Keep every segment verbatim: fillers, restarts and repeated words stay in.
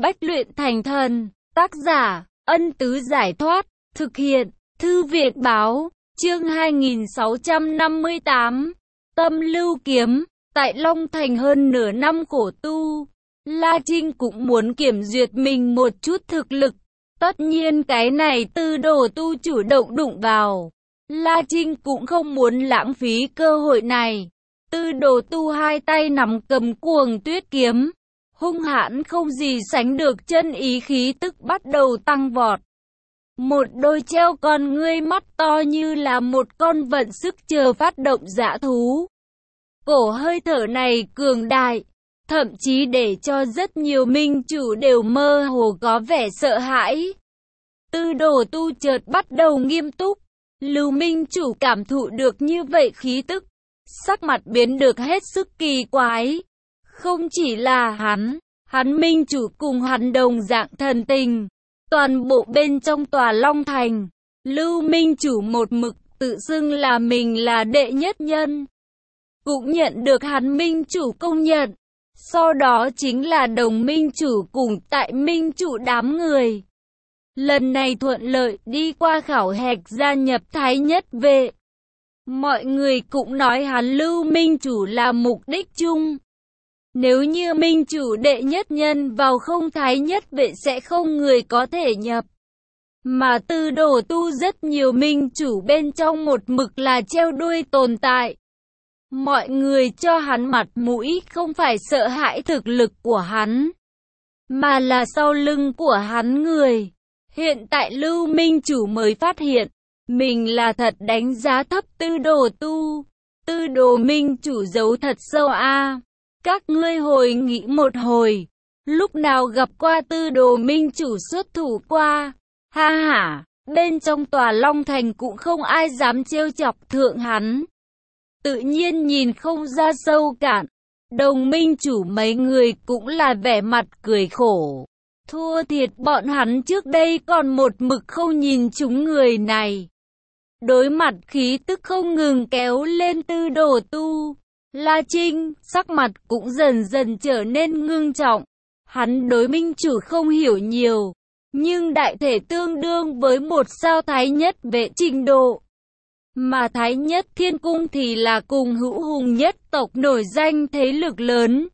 Bách luyện thành thần. Tác giả, Ân Tứ Giải Thoát. Thực hiện, Thư viện Báo. Chương hai nghìn sáu trăm năm mươi tám. Tâm Lưu Kiếm. Tại Long Thành hơn nửa năm khổ tu, La Trinh cũng muốn kiểm duyệt mình một chút thực lực. Tất nhiên cái này Tư Đồ Tu chủ động đụng vào, La Trinh cũng không muốn lãng phí cơ hội này. Tư Đồ Tu hai tay nắm cầm Cuồng Tuyết kiếm, hung hãn không gì sánh được, chân ý khí tức bắt đầu tăng vọt. Một đôi treo con ngươi mắt to như là một con vận sức chờ phát động dã thú. Cổ hơi thở này cường đại, thậm chí để cho rất nhiều minh chủ đều mơ hồ có vẻ sợ hãi. Tư Đồ Tu chợt bắt đầu nghiêm túc. Lưu minh chủ cảm thụ được như vậy khí tức, sắc mặt biến được hết sức kỳ quái. Không chỉ là hắn, hắn minh chủ cùng hắn đồng dạng thần tình. Toàn bộ bên trong tòa Long Thành, Lưu minh chủ một mực tự xưng là mình là đệ nhất nhân, cũng nhận được hắn minh chủ công nhận. Sau đó chính là đồng minh chủ cùng tại minh chủ đám người. Lần này thuận lợi đi qua khảo hạch gia nhập Thái Nhất Vệ. Mọi người cũng nói hắn Lưu minh chủ là mục đích chung. Nếu như minh chủ đệ nhất nhân vào không Thái Nhất Vệ sẽ không người có thể nhập. Mà Tư Đồ Tu rất nhiều minh chủ bên trong một mực là treo đuôi tồn tại. Mọi người cho hắn mặt mũi không phải sợ hãi thực lực của hắn, mà là sau lưng của hắn người. Hiện tại Lưu minh chủ mới phát hiện, mình là thật đánh giá thấp Tư Đồ Tu. Tư Đồ minh chủ giấu thật sâu a. À. Các ngươi hồi nghĩ một hồi, lúc nào gặp qua Tư Đồ minh chủ xuất thủ qua? Ha ha, bên trong tòa Long Thành cũng không ai dám trêu chọc thượng hắn. Tự nhiên nhìn không ra sâu cạn. Đồng minh chủ mấy người cũng là vẻ mặt cười khổ. Thua thiệt bọn hắn trước đây còn một mực không nhìn chúng người này. Đối mặt khí tức không ngừng kéo lên Tư Đồ Tu, La Trinh sắc mặt cũng dần dần trở nên ngưng trọng. Hắn đối minh chủ không hiểu nhiều, nhưng đại thể tương đương với một sao Thái Nhất Vệ trình độ. Mà Thái Nhất Thiên Cung thì là cùng hữu hùng nhất tộc nổi danh thế lực lớn.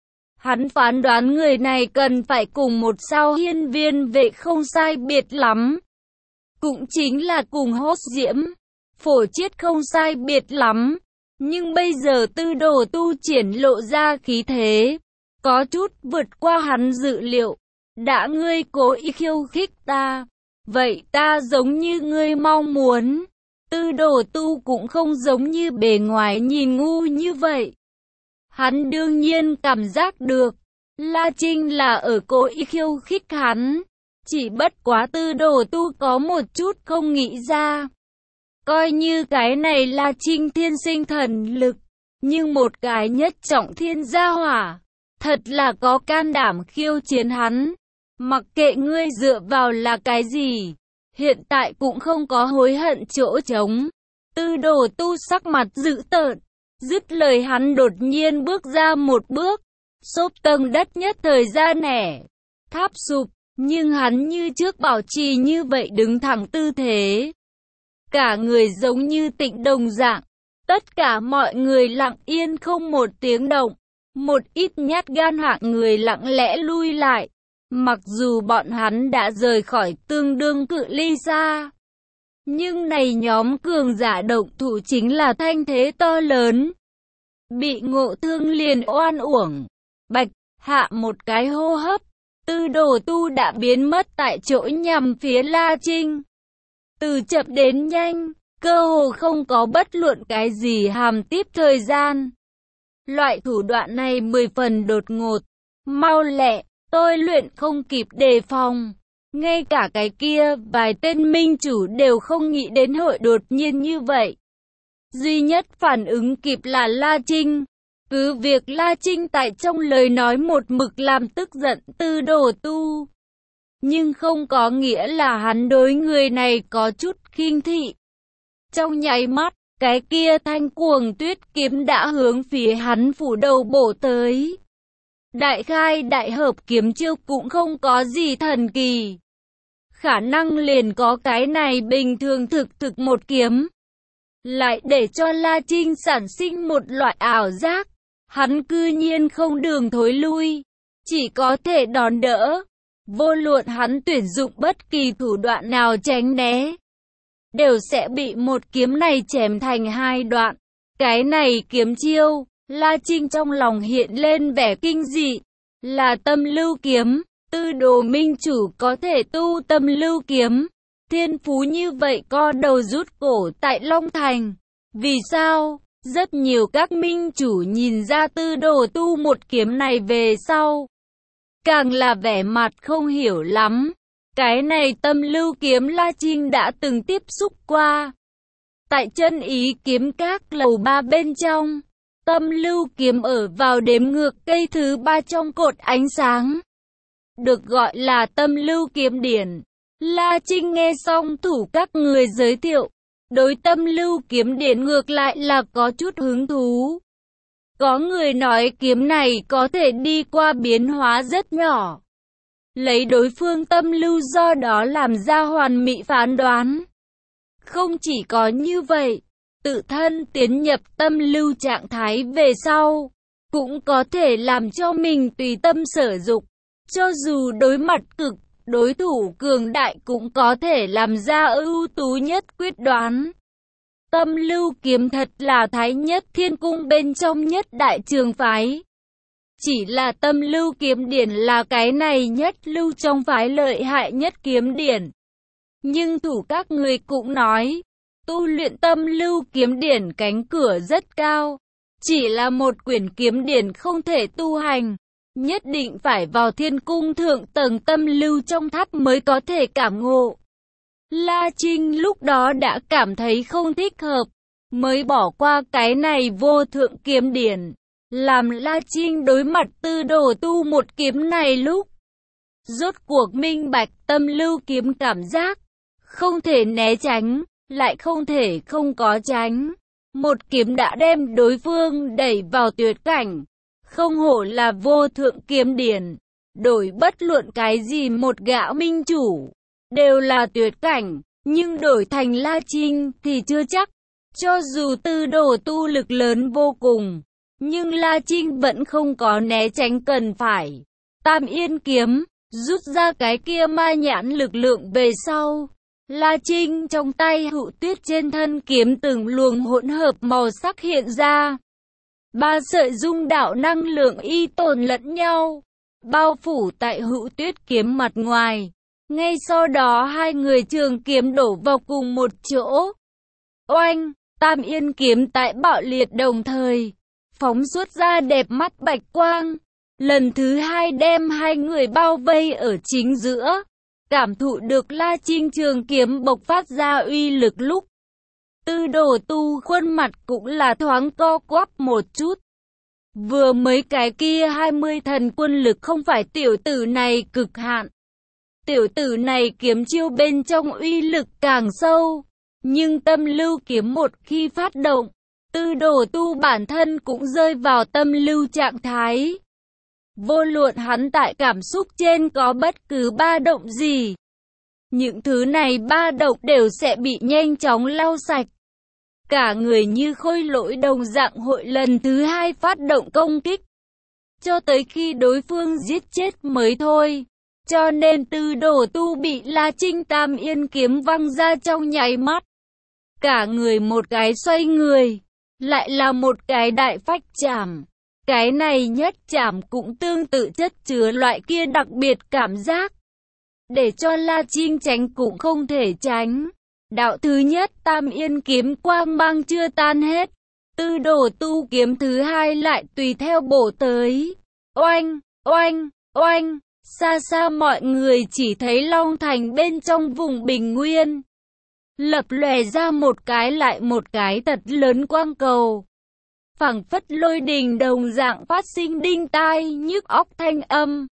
Hắn phán đoán người này cần phải cùng một sao Hiên Viên Vệ không sai biệt lắm. Cũng chính là cùng Hốt Diễm, Phổ Chiết không sai biệt lắm. Nhưng bây giờ Tư Đồ Tu triển lộ ra khí thế, có chút vượt qua hắn dự liệu. Đã ngươi cố ý khiêu khích ta, vậy ta giống như ngươi mong muốn. Tư Đồ Tu cũng không giống như bề ngoài nhìn ngu như vậy. Hắn đương nhiên cảm giác được, La Trinh là ở cố ý khiêu khích hắn. Chỉ bất quá Tư Đồ Tu có một chút không nghĩ ra. Coi như cái này La Trinh thiên sinh thần lực, nhưng một cái nhất trọng thiên gia hỏa, thật là có can đảm khiêu chiến hắn. Mặc kệ ngươi dựa vào là cái gì, hiện tại cũng không có hối hận chỗ trống. Tư Đồ Tu sắc mặt dữ tợn, dứt lời hắn đột nhiên bước ra một bước, xốp tầng đất nhất thời ra nẻ, tháp sụp, nhưng hắn như trước bảo trì như vậy đứng thẳng tư thế. Cả người giống như tịnh đồng dạng, tất cả mọi người lặng yên không một tiếng động, một ít nhát gan hạng người lặng lẽ lui lại. Mặc dù bọn hắn đã rời khỏi tương đương cự ly xa, nhưng này nhóm cường giả động thủ chính là thanh thế to lớn. Bị ngộ thương liền oan uổng. Bạch, hạ một cái hô hấp, Tư Đồ Tu đã biến mất tại chỗ nhằm phía La Trinh. Từ chậm đến nhanh, cơ hồ không có bất luận cái gì hàm tiếp thời gian. Loại thủ đoạn này mười phần đột ngột, mau lẹ. Tôi luyện không kịp đề phòng. Ngay cả cái kia vài tên minh chủ đều không nghĩ đến hội đột nhiên như vậy. Duy nhất phản ứng kịp là La Trinh. Cứ việc La Trinh tại trong lời nói một mực làm tức giận Tư Đồ Tu, nhưng không có nghĩa là hắn đối người này có chút khinh thị. Trong nháy mắt, cái kia thanh Cuồng Tuyết kiếm đã hướng phía hắn phủ đầu bổ tới. Đại khai đại hợp kiếm chiêu cũng không có gì thần kỳ. Khả năng liền có cái này bình thường thực thực một kiếm. Lại để cho La Trinh sản sinh một loại ảo giác. Hắn cư nhiên không đường thối lui. Chỉ có thể đón đỡ. Vô luận hắn tuyển dụng bất kỳ thủ đoạn nào tránh né, đều sẽ bị một kiếm này chém thành hai đoạn. Cái này kiếm chiêu, La Trinh trong lòng hiện lên vẻ kinh dị. Là tâm lưu kiếm, Tư Đồ minh chủ có thể tu tâm lưu kiếm. Thiên phú như vậy co đầu rút cổ tại Long Thành. Vì sao? Rất nhiều các minh chủ nhìn ra Tư Đồ tu một kiếm này về sau, càng là vẻ mặt không hiểu lắm. Cái này tâm lưu kiếm La Trinh đã từng tiếp xúc qua. Tại Chân Ý kiếm các lầu ba bên trong, tâm lưu kiếm ở vào đếm ngược cây thứ ba trong cột ánh sáng, được gọi là tâm lưu kiếm điển. La Trinh nghe xong thủ các người giới thiệu, đối tâm lưu kiếm điển ngược lại là có chút hứng thú. Có người nói kiếm này có thể đi qua biến hóa rất nhỏ, lấy đối phương tâm lưu do đó làm ra hoàn mỹ phán đoán. Không chỉ có như vậy, tự thân tiến nhập tâm lưu trạng thái về sau, cũng có thể làm cho mình tùy tâm sở dục. Cho dù đối mặt cực, đối thủ cường đại cũng có thể làm ra ưu tú nhất quyết đoán. Tâm lưu kiếm thật là Thái Nhất Thiên Cung bên trong nhất đại trường phái. Chỉ là tâm lưu kiếm điển là cái này nhất lưu trong phái lợi hại nhất kiếm điển. Nhưng thủ các người cũng nói, tu luyện tâm lưu kiếm điển cánh cửa rất cao. Chỉ là một quyển kiếm điển không thể tu hành. Nhất định phải vào thiên cung thượng tầng tâm lưu trong tháp mới có thể cảm ngộ. La Trinh lúc đó đã cảm thấy không thích hợp, mới bỏ qua cái này vô thượng kiếm điển. Làm La Trinh đối mặt Tư Đồ tu một kiếm này lúc, rốt cuộc minh bạch tâm lưu kiếm cảm giác, không thể né tránh, lại không thể không có tránh. Một kiếm đã đem đối phương đẩy vào tuyệt cảnh, không hổ là vô thượng kiếm điển. Đổi bất luận cái gì một gã minh chủ, đều là tuyệt cảnh, nhưng đổi thành La Trinh thì chưa chắc. Cho dù Tư Đồ tu lực lớn vô cùng, nhưng La Trinh vẫn không có né tránh cần phải. Tam Yên kiếm, rút ra cái kia ma nhãn lực lượng về sau, La Trinh trong tay Hữu Tuyết trên thân kiếm từng luồng hỗn hợp màu sắc hiện ra. Ba sợi dung đạo năng lượng y tồn lẫn nhau, bao phủ tại Hữu Tuyết kiếm mặt ngoài. Ngay sau đó hai người trường kiếm đổ vào cùng một chỗ. Oanh, Tam Yên kiếm tại bạo liệt đồng thời, phóng xuất ra đẹp mắt bạch quang. Lần thứ hai đem hai người bao vây ở chính giữa. Cảm thụ được La Trinh trường kiếm bộc phát ra uy lực lúc, Tư Đồ tu khuôn mặt cũng là thoáng co quắp một chút. Vừa mới cái kia hai mươi thần quân lực không phải tiểu tử này cực hạn. Tiểu tử này kiếm chiêu bên trong uy lực càng sâu. Nhưng tâm lưu kiếm một khi phát động, Tư Đồ tu bản thân cũng rơi vào tâm lưu trạng thái. Vô luận hắn tại cảm xúc trên có bất cứ ba động gì, những thứ này ba động đều sẽ bị nhanh chóng lau sạch. Cả người như khôi lỗi đồng dạng hội lần thứ hai phát động công kích, cho tới khi đối phương giết chết mới thôi. Cho nên Tư Đồ tu bị La Trinh Tam Yên kiếm văng ra trong nháy mắt. Cả người một cái xoay người, lại là một cái đại phách chảm. Cái này nhất chảm cũng tương tự chất chứa loại kia đặc biệt cảm giác, để cho La Trinh tránh cũng không thể tránh. Đạo thứ nhất Tam Yên kiếm quang mang chưa tan hết, Tư Đồ tu kiếm thứ hai lại tùy theo bổ tới. Oanh, oanh, oanh, xa xa mọi người chỉ thấy Long Thành bên trong vùng bình nguyên, lập lòe ra một cái lại một cái thật lớn quang cầu. Phảng phất lôi đình đồng dạng phát sinh đinh tai nhức óc thanh âm.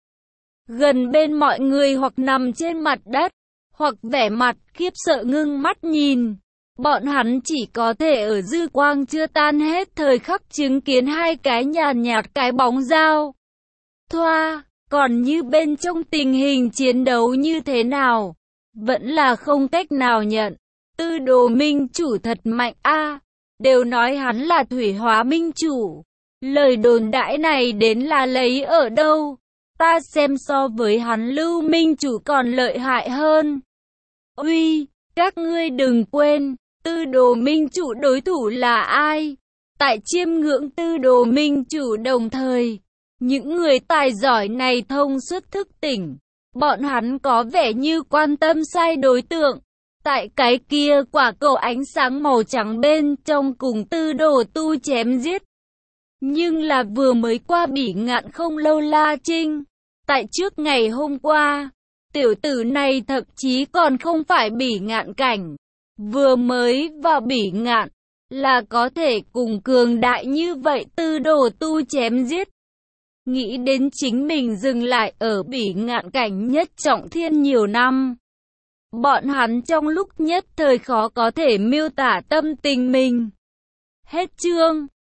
Gần bên mọi người hoặc nằm trên mặt đất, hoặc vẻ mặt khiếp sợ ngưng mắt nhìn. Bọn hắn chỉ có thể ở dư quang chưa tan hết thời khắc chứng kiến hai cái nhàn nhạt cái bóng dao. thoa, còn như bên trong tình hình chiến đấu như thế nào, vẫn là không cách nào nhận. Tư Đồ minh chủ thật mạnh a, đều nói hắn là thủy hóa minh chủ. Lời đồn đãi này đến là lấy ở đâu? Ta xem so với hắn Lưu minh chủ còn lợi hại hơn. Uy, các ngươi đừng quên, Tư Đồ minh chủ đối thủ là ai? Tại chiêm ngưỡng Tư Đồ minh chủ đồng thời, những người tài giỏi này thông suốt thức tỉnh. Bọn hắn có vẻ như quan tâm sai đối tượng. Tại cái kia quả cầu ánh sáng màu trắng bên trong cùng Tư Đồ tu chém giết. Nhưng là vừa mới qua Bỉ Ngạn không lâu La Trinh. Tại trước ngày hôm qua, tiểu tử này thậm chí còn không phải Bỉ Ngạn cảnh. Vừa mới vào Bỉ Ngạn, là có thể cùng cường đại như vậy Tư Đồ tu chém giết. Nghĩ đến chính mình dừng lại ở Bỉ Ngạn cảnh nhất trọng thiên nhiều năm. Bọn hắn trong lúc nhất thời khó có thể miêu tả tâm tình mình. Hết chương.